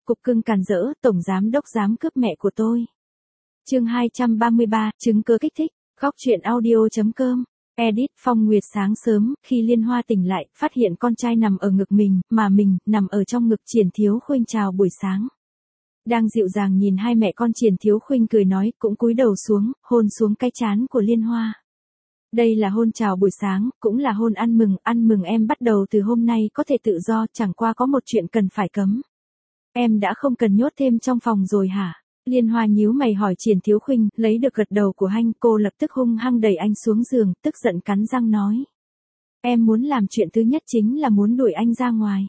cục cưng càn rỡ, tổng giám đốc dám cướp mẹ của tôi. Chương 233, chứng cứ kích thích, góc truyện audio.com. Edit. Phong Nguyệt sáng sớm, khi Liên Hoa tỉnh lại, phát hiện con trai nằm ở ngực mình, mà mình, nằm ở trong ngực Triển Thiếu Khuynh. Chào buổi sáng. Đang dịu dàng nhìn hai mẹ con, Triển Thiếu Khuynh cười nói, cũng cúi đầu xuống, hôn xuống cái trán của Liên Hoa. Đây là hôn chào buổi sáng, cũng là hôn ăn mừng em bắt đầu từ hôm nay có thể tự do, chẳng qua có một chuyện cần phải cấm. Em đã không cần nhốt thêm trong phòng rồi hả? Liên Hoa nhíu mày hỏi Triển Thiếu Khuynh, lấy được gật đầu của anh, cô lập tức hung hăng đẩy anh xuống giường, tức giận cắn răng nói. Em muốn làm chuyện thứ nhất chính là muốn đuổi anh ra ngoài.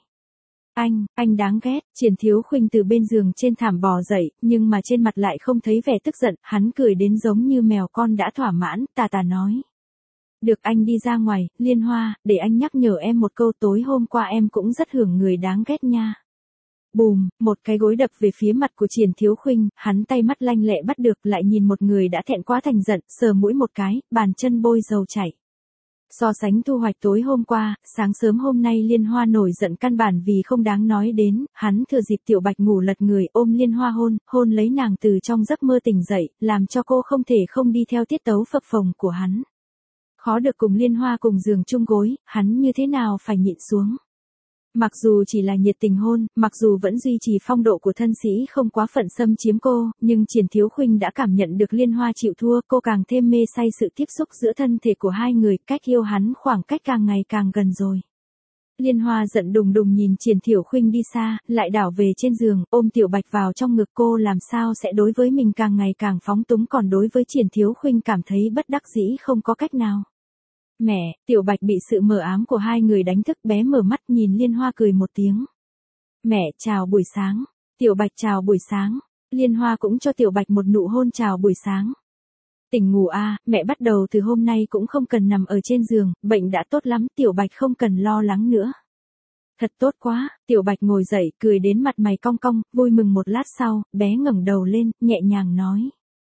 Anh đáng ghét. Triển Thiếu Khuynh từ bên giường trên thảm bò dậy, nhưng mà trên mặt lại không thấy vẻ tức giận, hắn cười đến giống như mèo con đã thỏa mãn, tà nói. Được, anh đi ra ngoài. Liên Hoa, để anh nhắc nhở em một câu, tối hôm qua em cũng rất hưởng người đáng ghét nha. Bùm, một cái gối đập về phía mặt của Triển Thiếu Khuynh, hắn tay mắt lanh lẹ bắt được, lại nhìn một người đã thẹn quá thành giận, sờ mũi một cái, bàn chân bôi dầu chảy. So sánh thu hoạch tối hôm qua, sáng sớm hôm nay Liên Hoa nổi giận căn bản vì không đáng nói đến, hắn thừa dịp Tiểu Bạch ngủ lật người ôm Liên Hoa hôn lấy nàng từ trong giấc mơ tỉnh dậy, làm cho cô không thể không đi theo tiết tấu phập phồng của hắn. Khó được cùng Liên Hoa cùng giường chung gối, hắn như thế nào phải nhịn xuống. Mặc dù chỉ là nhiệt tình hôn, mặc dù vẫn duy trì phong độ của thân sĩ không quá phận xâm chiếm cô, nhưng Triển Thiếu Khuynh đã cảm nhận được Liên Hoa chịu thua, cô càng thêm mê say sự tiếp xúc giữa thân thể của hai người, cách yêu hắn khoảng cách càng ngày càng gần rồi. Liên Hoa giận đùng đùng nhìn Triển Thiếu Khuynh đi xa, lại đảo về trên giường, ôm Tiểu Bạch vào trong ngực, cô làm sao sẽ đối với mình càng ngày càng phóng túng, còn đối với Triển Thiếu Khuynh cảm thấy bất đắc dĩ không có cách nào. Mẹ. Tiểu Bạch bị sự mờ ám của hai người đánh thức, bé mở mắt nhìn Liên Hoa cười một tiếng. Mẹ, chào buổi sáng. Tiểu Bạch chào buổi sáng. Liên Hoa cũng cho Tiểu Bạch một nụ hôn chào buổi sáng. Tỉnh ngủ à, mẹ bắt đầu từ hôm nay cũng không cần nằm ở trên giường, bệnh đã tốt lắm, Tiểu Bạch không cần lo lắng nữa. Thật tốt quá. Tiểu Bạch ngồi dậy, cười đến mặt mày cong cong, vui mừng. Một lát sau, bé ngẩng đầu lên, nhẹ nhàng nói.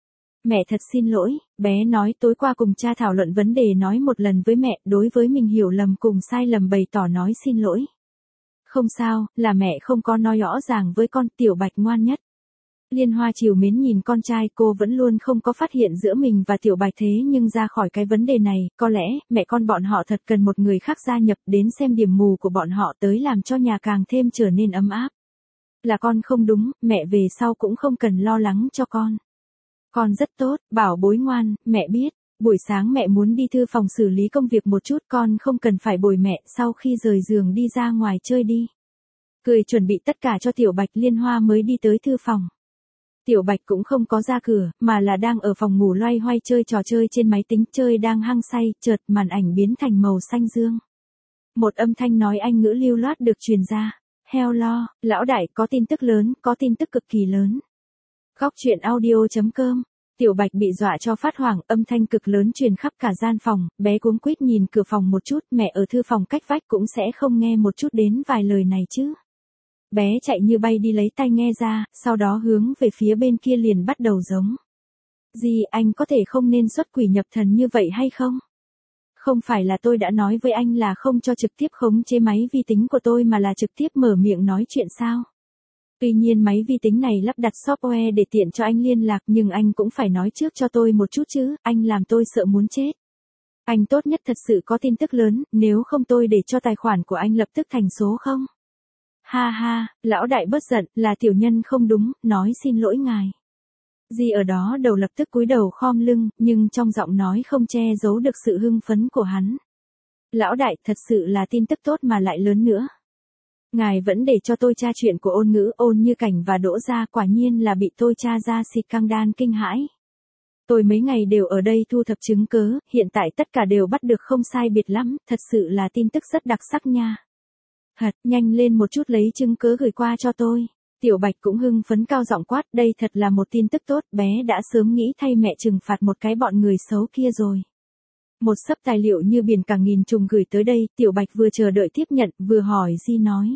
Mẹ thật xin lỗi. Bé nói tối qua cùng cha thảo luận vấn đề, nói một lần với mẹ, đối với mình hiểu lầm cùng sai lầm bày tỏ nói xin lỗi. Không sao, là mẹ không có nói rõ ràng với con. Tiểu Bạch ngoan nhất. Liên Hoa trìu mến nhìn con trai, cô vẫn luôn không có phát hiện giữa mình và Tiểu Bạch, thế nhưng ra khỏi cái vấn đề này, có lẽ, mẹ con bọn họ thật cần một người khác gia nhập, đến xem điểm mù của bọn họ tới làm cho nhà càng thêm trở nên ấm áp. Là con không đúng, mẹ về sau cũng không cần lo lắng cho con. Con rất tốt, bảo bối ngoan, mẹ biết. Buổi sáng mẹ muốn đi thư phòng xử lý công việc một chút, con không cần phải bồi mẹ, sau khi rời giường đi ra ngoài chơi đi. Cười chuẩn bị tất cả cho Tiểu Bạch, Liên Hoa mới đi tới thư phòng. Tiểu Bạch cũng không có ra cửa, mà là đang ở phòng ngủ loay hoay chơi trò chơi trên máy tính, chơi đang hăng say, chợt màn ảnh biến thành màu xanh dương. Một âm thanh nói Anh ngữ lưu loát được truyền ra. Hello, lão đại, có tin tức lớn, có tin tức cực kỳ lớn. Góc truyện audio.com. Tiểu Bạch bị dọa cho phát hoảng, âm thanh cực lớn truyền khắp cả gian phòng, bé cuống quýt nhìn cửa phòng một chút, mẹ ở thư phòng cách vách cũng sẽ không nghe một chút đến vài lời này chứ. Bé chạy như bay đi lấy tai nghe ra, sau đó hướng về phía bên kia liền bắt đầu giống. Gì, anh có thể không nên xuất quỷ nhập thần như vậy hay không? Không phải là tôi đã nói với anh là không cho trực tiếp khống chế máy vi tính của tôi mà là trực tiếp mở miệng nói chuyện sao? Tuy nhiên máy vi tính này lắp đặt software để tiện cho anh liên lạc, nhưng anh cũng phải nói trước cho tôi một chút chứ, anh làm tôi sợ muốn chết. Anh tốt nhất thật sự có tin tức lớn, nếu không tôi để cho tài khoản của anh lập tức thành số không? Ha ha, lão đại bớt giận, là tiểu nhân không đúng, nói xin lỗi ngài. Di ở đó đầu lập tức cúi đầu khom lưng, nhưng trong giọng nói không che giấu được sự hưng phấn của hắn. Lão đại, thật sự là tin tức tốt mà lại lớn nữa. Ngài vẫn để cho tôi tra chuyện của Ôn Ngữ, Ôn Như Cảnh và Đỗ Gia, quả nhiên là bị tôi tra ra scandal kinh hãi. Tôi mấy ngày đều ở đây thu thập chứng cứ, hiện tại tất cả đều bắt được không sai biệt lắm, thật sự là tin tức rất đặc sắc nha. Thật, nhanh lên một chút lấy chứng cứ gửi qua cho tôi. Tiểu Bạch cũng hưng phấn cao giọng quát, đây thật là một tin tức tốt, bé đã sớm nghĩ thay mẹ trừng phạt một cái bọn người xấu kia rồi. Một xấp tài liệu như biển cả nghìn trùng gửi tới đây, Tiểu Bạch vừa chờ đợi tiếp nhận, vừa hỏi Di nói.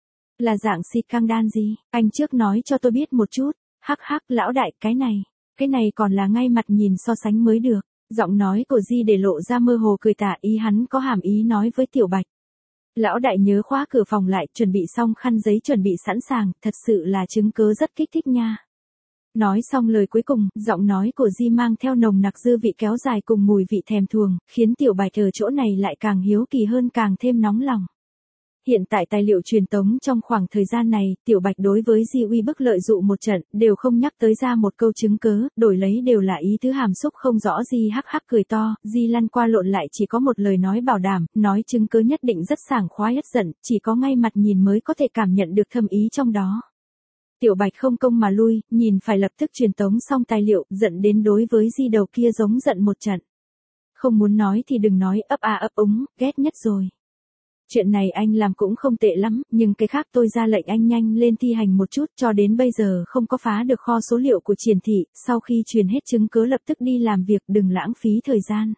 Là dạng scandal gì, anh trước nói cho tôi biết một chút. Hắc hắc, lão đại, cái này còn là ngay mặt nhìn so sánh mới được. Giọng nói của Di để lộ ra mơ hồ cười tả, ý hắn có hàm ý nói với Tiểu Bạch. Lão đại nhớ khóa cửa phòng lại, chuẩn bị xong khăn giấy chuẩn bị sẵn sàng, thật sự là chứng cớ rất kích thích nha. Nói xong lời cuối cùng, giọng nói của Di mang theo nồng nặc dư vị kéo dài cùng mùi vị thèm thuồng, khiến Tiểu Bạch ở chỗ này lại càng hiếu kỳ hơn càng thêm nóng lòng. Hiện tại tài liệu truyền tống trong khoảng thời gian này, Tiểu Bạch đối với Di uy bức lợi dụ một trận, đều không nhắc tới ra một câu chứng cớ, đổi lấy đều là ý tứ hàm xúc không rõ. Di hắc hắc cười to, Di lăn qua lộn lại chỉ có một lời nói bảo đảm, nói chứng cớ nhất định rất sảng khoái hết giận, chỉ có ngay mặt nhìn mới có thể cảm nhận được thâm ý trong đó. Tiểu Bạch không công mà lui, nhìn phải lập tức truyền tống xong tài liệu, giận đến đối với Di đầu kia giống giận một trận. Không muốn nói thì đừng nói, ấp a ấp úng, ghét nhất rồi. Chuyện này anh làm cũng không tệ lắm, nhưng cái khác tôi ra lệnh anh nhanh lên thi hành một chút, cho đến bây giờ không có phá được kho số liệu của Triển thị, sau khi truyền hết chứng cứ lập tức đi làm việc, đừng lãng phí thời gian.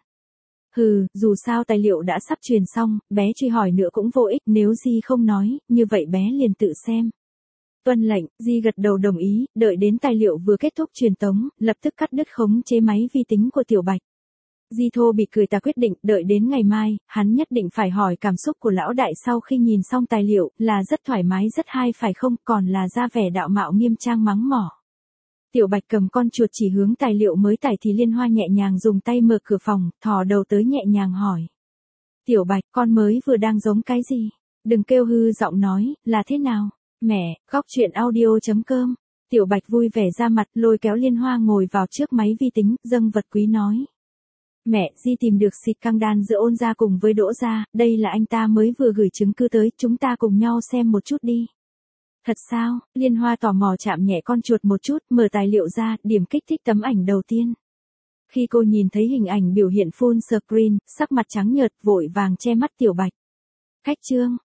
Hừ, dù sao tài liệu đã sắp truyền xong, bé truy hỏi nữa cũng vô ích, nếu Di không nói, như vậy bé liền tự xem. Tuân lệnh, Di gật đầu đồng ý, đợi đến tài liệu vừa kết thúc truyền tống, lập tức cắt đứt khống chế máy vi tính của Tiểu Bạch. Di thô bị cười ta quyết định, đợi đến ngày mai, hắn nhất định phải hỏi cảm xúc của lão đại sau khi nhìn xong tài liệu, là rất thoải mái rất hay phải không, còn là ra vẻ đạo mạo nghiêm trang mắng mỏ. Tiểu Bạch cầm con chuột chỉ hướng tài liệu mới tải thì Liên Hoa nhẹ nhàng dùng tay mở cửa phòng, thò đầu tới nhẹ nhàng hỏi. Tiểu Bạch, con mới vừa đang giống cái gì? Đừng kêu hư giọng nói, là thế nào? Mẹ, góc chuyện audio.com. Tiểu Bạch vui vẻ ra mặt, lôi kéo Liên Hoa ngồi vào trước máy vi tính, dâng vật quý nói. Mẹ, Di tìm được xịt căng đan giữa Ôn gia cùng với Đỗ gia, đây là anh ta mới vừa gửi chứng cứ tới, chúng ta cùng nhau xem một chút đi. Thật sao? Liên Hoa tò mò chạm nhẹ con chuột một chút, mở tài liệu ra, điểm kích thích tấm ảnh đầu tiên. Khi cô nhìn thấy hình ảnh biểu hiện full screen, sắc mặt trắng nhợt, vội vàng che mắt Tiểu Bạch. Khách trương,